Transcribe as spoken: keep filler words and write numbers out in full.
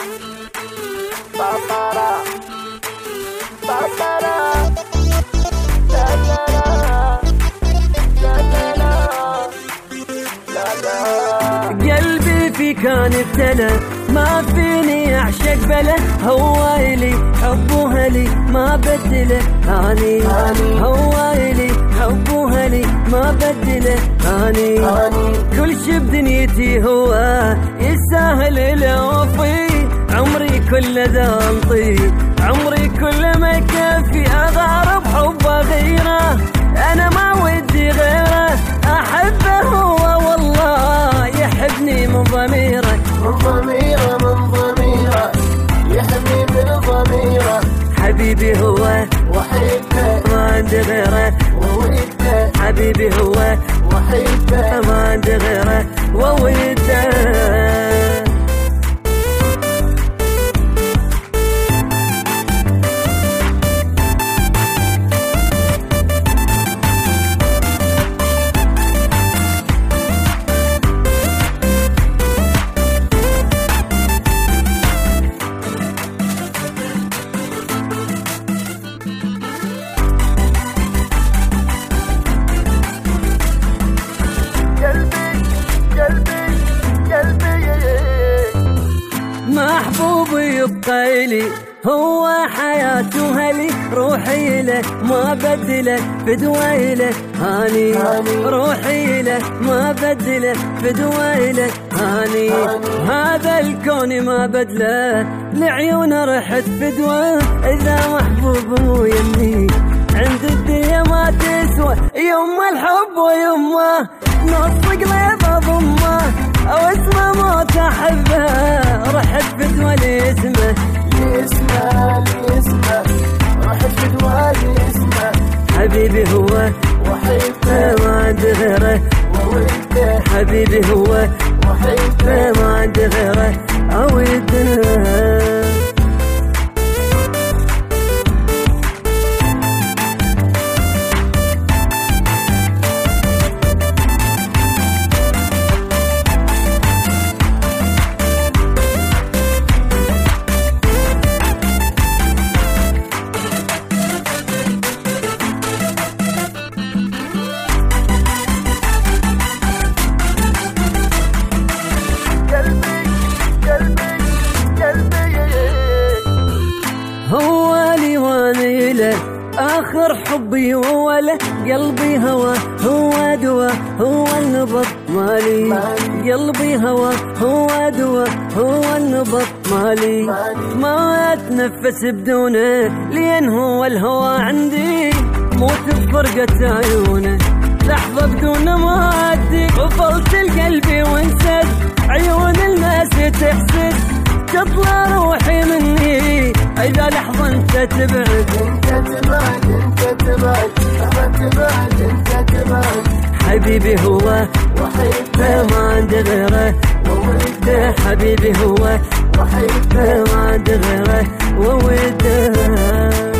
قلبي في كان ابتلى ما فيني اعشق بله، هو الي حبه لي ما بدله اني، هو الي حبه لي ما بدله اني، كل شي بدنيتي هو يسهل الوفي، عمري كله ذا انطي، عمري كله ما يكفي اغار بحبه غيره، انا ما ودي غيره، احبه هو والله يحبني من ضميره، من ضميره من ضميره يحبني من ضميره، حبيبي هو وحيده ما عندي غيره، ووده حبيبي هو وحيده ما عندي غيره ووده. محبوبي يبقى لي هو حياته هلي، روحي له ما بدله فدوى له هاني، روحي له ما بدله فدوى له هاني، هذا الكون ما بدله لعيونه رحت فدوى، اذا محبوب مو يمي عند الدنيا ما تسوى، يما الحب ويما نص قلب اضمه، او اسمه موت احبه، رحت فدوى لاسمه لاسمه لاسمه، رحت فدوى لاسمه، حبيبي هو وحيده ما عندي غيره ووده، حبيبي هو وحيده ما عندي غيره أوده. هو لي واني له آخر حبي وله، قلبي هوى هو دوا هو النبض مالي، قلبي هوى هو دوا هو النبض مالي، ما أتنفس بدونه لين هو الهوى عندي، موت بفرقة عيونه لحظة بدون ما أدي، غفلت القلبي وانسد عيون الناس تحسد، تطلع روحي مني إذا لحظة انت تبعد، انت تبعد انت تبعد انت تبعد انت تبعد، حبيبي هو وحيده ما عندي غيره ووده، حبيبي هو وحيده ما عندي غيره ووده.